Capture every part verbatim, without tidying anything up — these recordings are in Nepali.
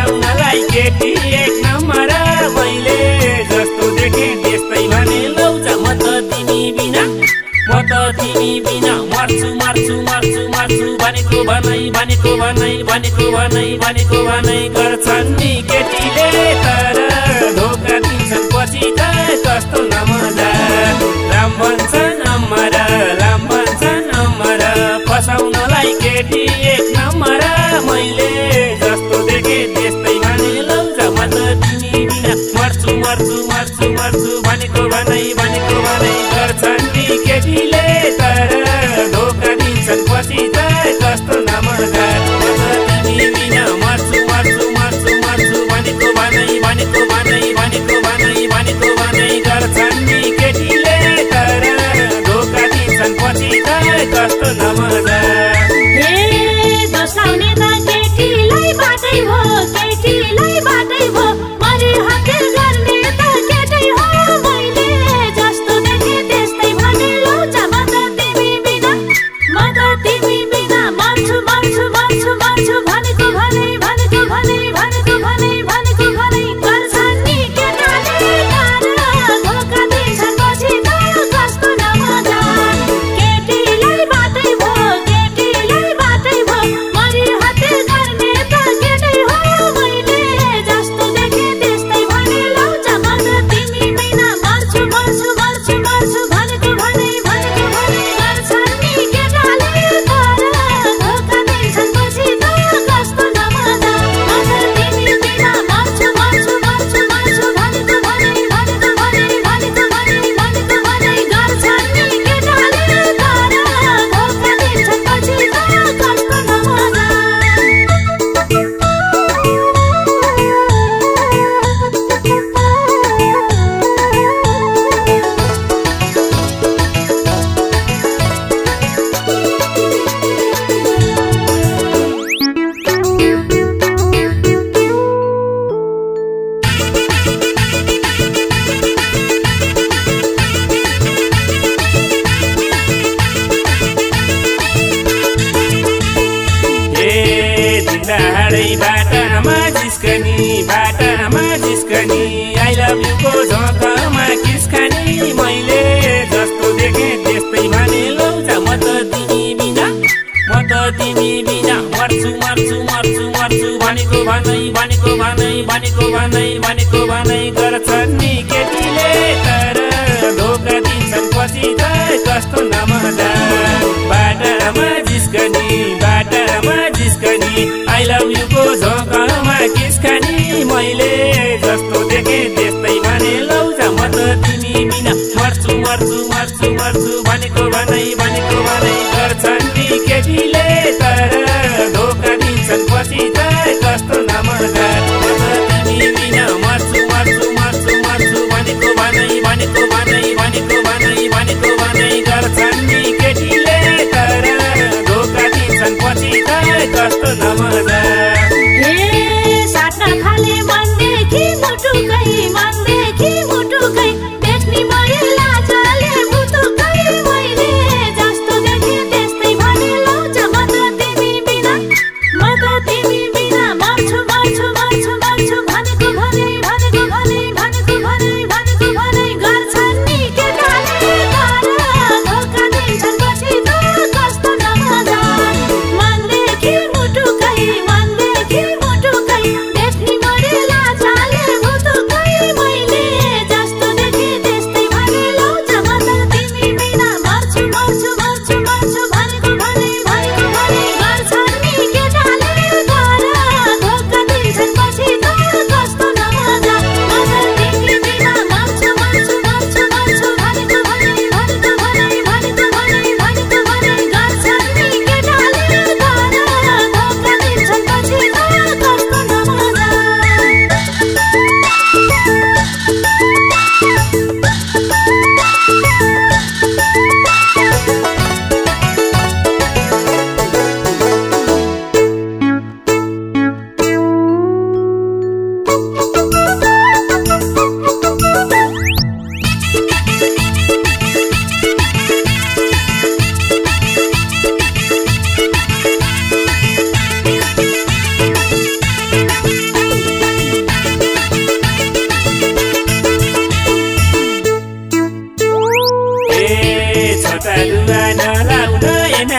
फसाउनलाई केटी एक नम्बर मैले जस्तो देखे त्यस्तै भने लौजा म त तिमी बिना म त तिमी बिना मर्छु मर्छु मर्छु मर्छु भनेको भनै भनेको भनै भनेको भनै भनेको भनै गर्छन् नि केटीले तर धोका दिन्छन् पछि त कस्तो नमजा राम भन्छन् अमर राम भन्छन् अमर फसाउनलाई केटी एक नम्बर मैले जस्तो देखे त्यस्तै भने लौजा म त तिमी बिना मर्छु मर्छु मर्छु मर्छु भनेको भनै भनेको भनै गर्छन् नि केटीले तर धोका दिन्छन् पछि त कस्तो नमजा म त तिमी बिना मर्छु मर्छु मर्छु मर्छु भनेको भनै भनेको भनै भनेको भनै भनेको भनै गर्छन् नि केटीले तर धोका दिन्छन् पछि त कस्तो नमजा बाटामा जिस्कनी बाटामा जिस्कनी आई लभ यू को झोकमा किस्कनी मैले जस्तो देखे त्यस्तै भने लौजा म त तिमी बिना म त तिमी बिना मर्छु मर्छु मर्छु मर्छु भनेको भनै भनेको भनै भनेको भनै भनेको भनै गर्छन् नि केटीले तर धोका दिन्छन् पछि त कस्तो नमजा बाटामा जिस्कनी बाटामा जिस्कनी आई लभ यू को झोकमा किस्कनी मैले जस्तो देखे त्यस्तै भने लौजा म त तिमी बिना मर्छु मर्छु मर्छु मर्छु भनेको भनै भनेको भनै गर्छन् नि केटीले तर धोका दिन्छन् पछि त कस्तो नमजा म त तिमी बिना मर्छु मर्छु मर्छु मर्छु भनेको भनै भनेको भनै भनेको भनै भनेको भनै गर्छन् नि केटीले तर धोका दिन्छन् पछि त कस्तो नमजा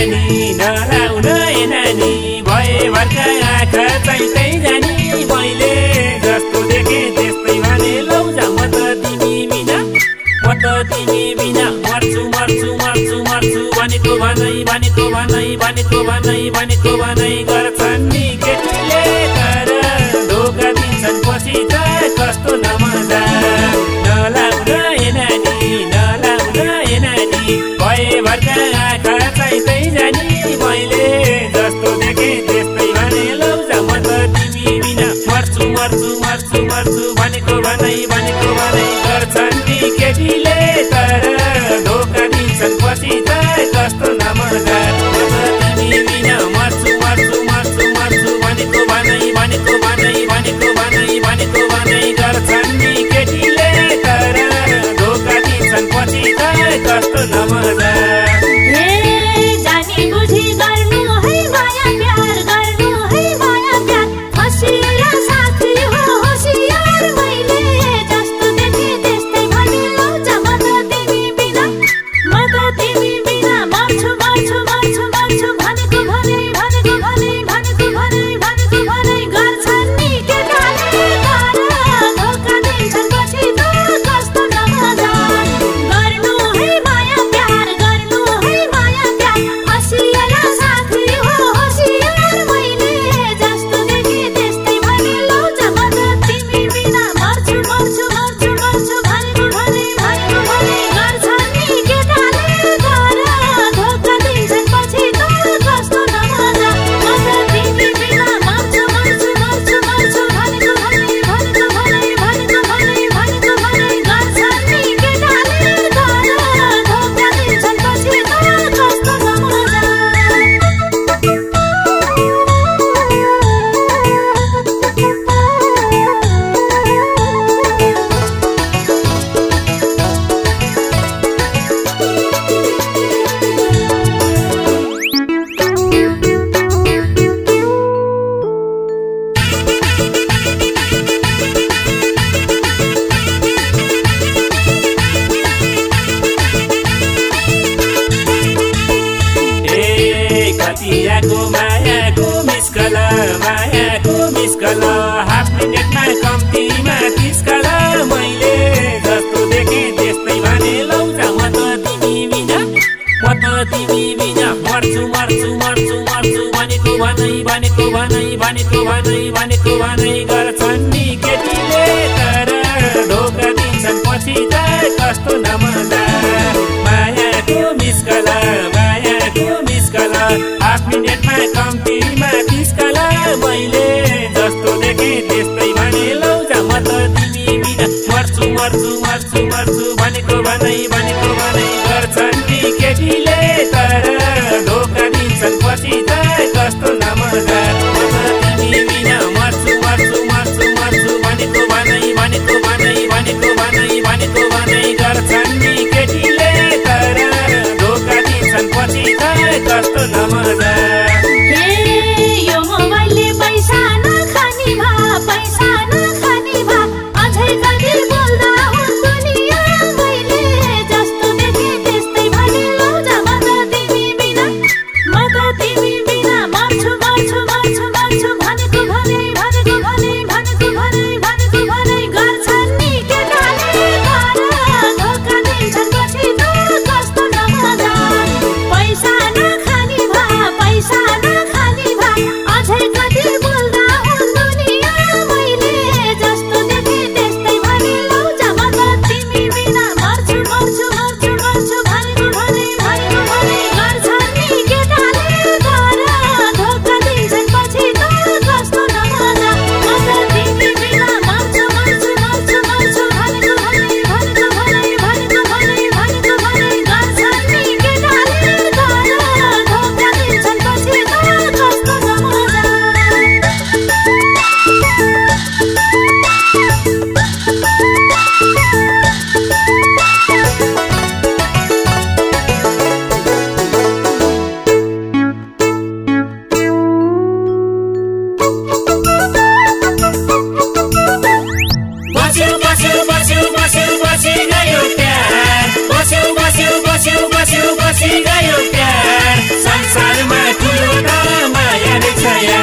नानी नलाउन ए नानी भए भर्का आँखा चाहिँ त्यही जानी मैले जस्तो देखे त्यस्तै भने लौजा म त तिमी बिना म त तिमी बिना मर्छु मर्छु मर्छु मर्छु भनेको भनै भनेको भनै भनेको भनै भनेको भनै गर्छन् नि केटीले तर धोका दिन्छन् पछि त कस्तो नमजा नलाउन ए नानी नलाउन ए नानी भए भर्का आँखा चाहिँ त्यही जानी मैले जस्तो देखे त्यस्तै भने लौजा म त तिमी बिना मर्छु मर्छु मर्छु मर्छु भनेको भनै भनेको भनै गर्छन् नि केटीले तर धोका दिन्छन् पछि त कस्तो नमजा म त तिमी बिना मर्छु मर्छु मर्छु मर्छु भनेको भनै भनेको भनै भनेको भनै भनेको भनै गर्छन् नि केटीले तर धोका दिन्छन् पछि त कस्तो नमजा कतियाको मायाको मिस्कल मायाको मिस्कल हाफ मिनटमा कम्तीमा तिस्कल मैले जस्तो देखे त्यस्तै भने लौजा म त तिमी बिना म त तिमी बिना मर्छु मर्छु मर्छु मर्छु भनेको भनै भनेको भनै भनेको भनै भनेको भनै गर्छन् नि केटीले तर धोका दिन्छन् पछि त कस्तो नमजा मायाको मिस्कल मायाको मिस्कल हाफ मिनटमा कम्तीमा तिस्कल मैले जस्तो देखे त्यस्तै भने लौजा म त तिमी बिना मर्छु मर्छु मर्छु मर्छु भनेको भनै भनेको भनै गर्छन् नि केटीले तर धोका दिन्छन् पछि त कस्तो नमजा म त तिमी बिना मर्छु मर्छु मर्छु मर्छु भनेको भनै भनेको भनै भनेको भनै भनेको भनै गर्छन् नि केटीले तर धोका दिन्छन् पछि त कस्तो नमजा बस्यो बस्यो बस्यो बस्यो बसी गयो प्यार संसार छाया